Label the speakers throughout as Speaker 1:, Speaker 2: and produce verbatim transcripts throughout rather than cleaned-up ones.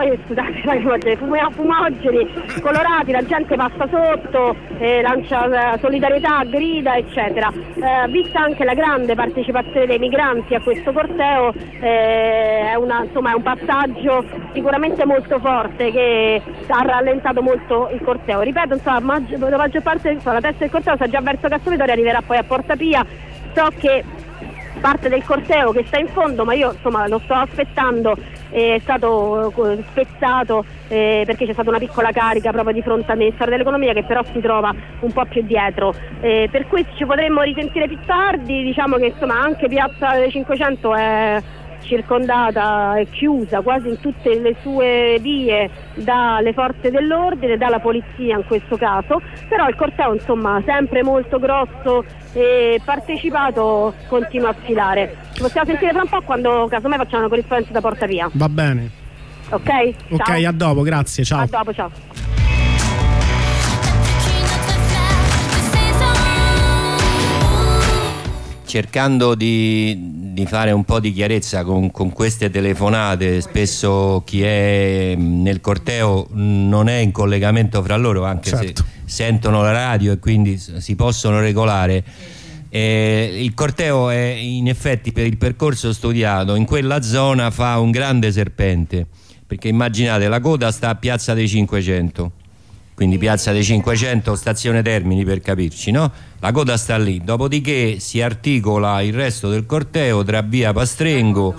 Speaker 1: poi scusate, fumogeni, fumogeni colorati, la gente passa sotto, eh, lancia solidarietà, grida eccetera. Eh, vista anche la grande partecipazione dei migranti a questo corteo, eh, è, una, insomma, è un passaggio sicuramente molto forte che ha rallentato molto il corteo. Ripeto, insomma, maggi- la maggior parte, insomma, la testa del corteo sta già verso Castro Vitorio, arriverà poi a Porta Pia. So che parte del corteo che sta in fondo, ma io insomma lo sto aspettando, è stato spezzato eh, perché c'è stata una piccola carica proprio di fronte al Ministero dell'Economia, che però si trova un po' più dietro, eh, per cui ci potremmo risentire più tardi. Diciamo che insomma anche Piazza dei Cinquecento è circondata e chiusa quasi in tutte le sue vie dalle forze dell'ordine, dalla polizia in questo caso, però il corteo insomma sempre molto grosso e partecipato continua a sfilare. Ci possiamo sentire fra un po' quando casomai facciamo una corrispondenza da Porta Pia.
Speaker 2: Va bene.
Speaker 1: Ok?
Speaker 2: Ok,
Speaker 1: ciao.
Speaker 2: A dopo, grazie, ciao.
Speaker 1: A dopo, ciao.
Speaker 3: Cercando di, di fare un po' di chiarezza con, con queste telefonate, spesso chi è nel corteo non è in collegamento fra loro, anche certo. se sentono la radio e quindi si possono regolare. Eh, il corteo è in effetti, per il percorso studiato, in quella zona fa un grande serpente, perché immaginate, la coda sta a Piazza dei Cinquecento, quindi Piazza dei Cinquecento, stazione Termini per capirci, no? La coda sta lì, dopodiché si articola il resto del corteo tra via Pastrengo,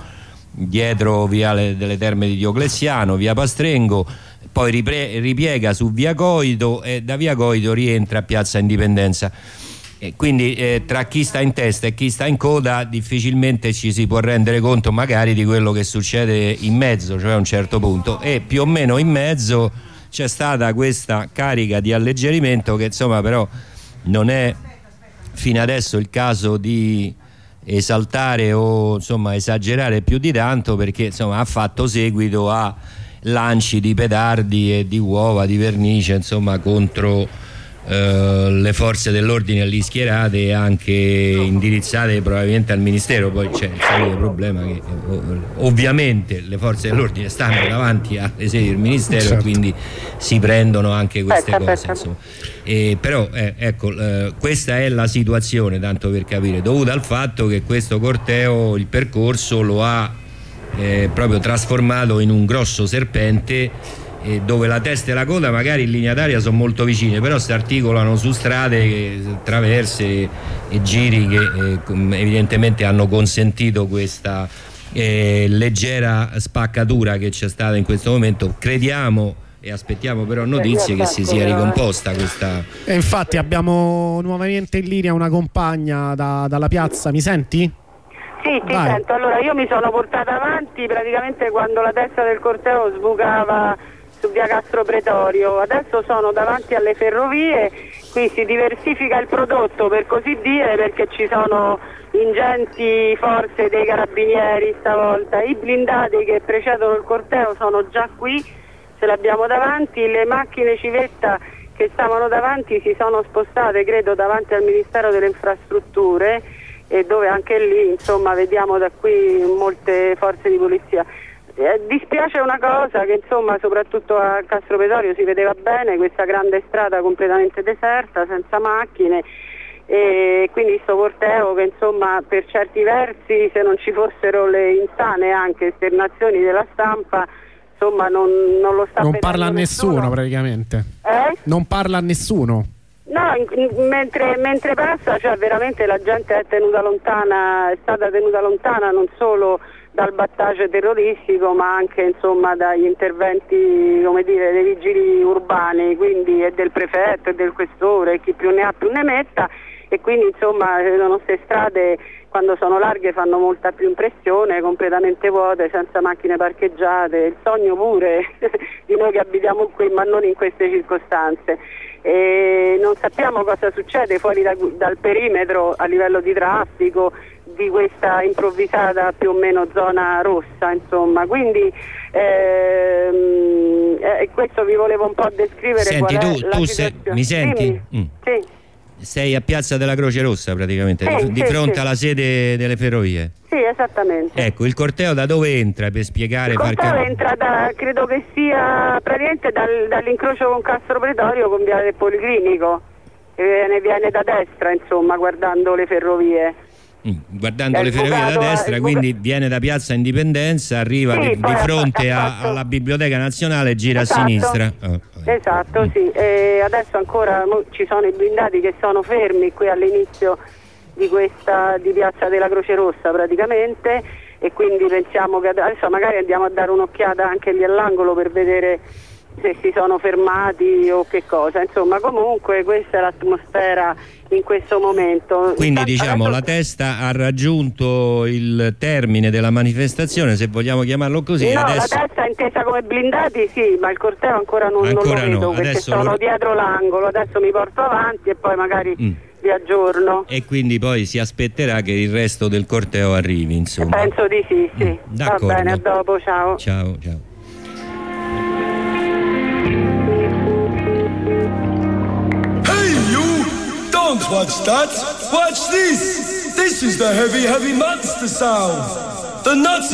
Speaker 3: dietro viale delle Terme di Diocleziano, via Pastrengo, poi ripre- ripiega su via Coito e da via Coito rientra a Piazza Indipendenza. E quindi eh, tra chi sta in testa e chi sta in coda difficilmente ci si può rendere conto magari di quello che succede in mezzo, cioè a un certo punto, e più o meno in mezzo c'è stata questa carica di alleggerimento che insomma però non è fino adesso il caso di esaltare o insomma esagerare più di tanto, perché insomma ha fatto seguito a lanci di petardi e di uova di vernice insomma contro Uh, le forze dell'ordine lì schierate e anche indirizzate probabilmente al Ministero. Poi c'è il solito problema che ovviamente le forze dell'ordine stanno davanti alle sedi del Ministero, certo. quindi si prendono anche queste
Speaker 1: aspetta,
Speaker 3: cose
Speaker 1: aspetta.
Speaker 3: E, però eh, ecco uh, questa è la situazione, tanto per capire, dovuta al fatto che questo corteo il percorso lo ha eh, proprio trasformato in un grosso serpente, dove la testa e la coda magari in linea d'aria sono molto vicine, però si articolano su strade, traverse e giri che eh, evidentemente hanno consentito questa eh, leggera spaccatura che c'è stata in questo momento. Crediamo e aspettiamo però notizie che si sia ricomposta questa.
Speaker 2: E infatti abbiamo nuovamente in linea una compagna da, dalla piazza. Mi senti?
Speaker 4: Sì, ti
Speaker 2: Vai.
Speaker 4: sento. Allora io mi sono portata avanti praticamente quando la testa del corteo sbucava su via Castro Pretorio. Adesso sono davanti alle ferrovie, qui si diversifica il prodotto per così dire, perché ci sono ingenti forze dei carabinieri stavolta. I blindati che precedono il corteo sono già qui, ce l'abbiamo davanti. Le macchine civetta che stavano davanti si sono spostate credo davanti al Ministero delle Infrastrutture, e dove anche lì insomma vediamo da qui molte forze di polizia. Eh, dispiace una cosa, che insomma soprattutto a Castro Pretorio si vedeva bene questa grande strada completamente deserta, senza macchine, e quindi sto corteo che insomma per certi versi, se non ci fossero le insane anche esternazioni della stampa, insomma non, non lo sta
Speaker 2: non
Speaker 4: vedendo
Speaker 2: parla a nessuno,
Speaker 4: nessuno
Speaker 2: praticamente
Speaker 4: eh?
Speaker 2: Non parla a nessuno.
Speaker 4: No, in, in, mentre, mentre passa, cioè veramente la gente è tenuta lontana, è stata tenuta lontana non solo dal battage terroristico ma anche insomma dagli interventi, come dire, dei vigili urbani, quindi e del prefetto e del questore, chi più ne ha più ne metta, e quindi insomma le nostre strade quando sono larghe fanno molta più impressione, completamente vuote, senza macchine parcheggiate, il sogno pure di noi che abitiamo qui ma non in queste circostanze. E non sappiamo cosa succede fuori da, dal perimetro a livello di traffico di questa improvvisata più o meno zona rossa, insomma, quindi ehm, eh, questo vi volevo un po' descrivere.
Speaker 3: Senti,
Speaker 4: qual
Speaker 3: tu,
Speaker 4: è la
Speaker 3: tu sei, mi senti?
Speaker 4: Mm. Sì.
Speaker 3: Sei a Piazza della Croce Rossa praticamente,
Speaker 4: sì,
Speaker 3: di
Speaker 4: sì,
Speaker 3: fronte
Speaker 4: sì.
Speaker 3: alla sede delle ferrovie.
Speaker 4: Sì, sì, esattamente.
Speaker 3: Ecco, il corteo da dove entra per spiegare?
Speaker 4: Il corteo
Speaker 3: far...
Speaker 4: entra da, credo che sia praticamente dal, dall'incrocio con Castro Pretorio con Via del Policlinico, che viene, viene da destra, insomma, guardando le ferrovie.
Speaker 3: Mm, guardando le ferrovie da destra, quindi viene da Piazza Indipendenza, arriva sì, di, di fronte a, alla Biblioteca Nazionale e gira esatto. a sinistra. Oh,
Speaker 4: esatto, mm. sì. E adesso ancora ci sono i blindati che sono fermi qui all'inizio di questa di Piazza della Croce Rossa praticamente, e quindi pensiamo che adesso magari andiamo a dare un'occhiata anche lì all'angolo per vedere se si sono fermati o che cosa, insomma comunque questa è l'atmosfera in questo momento.
Speaker 3: Quindi diciamo adesso... la testa ha raggiunto il termine della manifestazione, se vogliamo chiamarlo così.
Speaker 4: No,
Speaker 3: adesso...
Speaker 4: la testa intesa come blindati sì, ma il corteo ancora non,
Speaker 3: ancora
Speaker 4: non lo vedo
Speaker 3: no.
Speaker 4: perché
Speaker 3: adesso
Speaker 4: sono
Speaker 3: lo...
Speaker 4: dietro l'angolo, adesso mi porto avanti e poi magari mm. vi aggiorno.
Speaker 3: E quindi poi si aspetterà che il resto del corteo arrivi, insomma.
Speaker 4: Penso di sì, sì. Mm.
Speaker 3: D'accordo.
Speaker 4: Va bene, a dopo, ciao.
Speaker 3: Ciao, ciao.
Speaker 5: Don't watch that, watch this. This is the heavy, heavy monster sound. The Nazi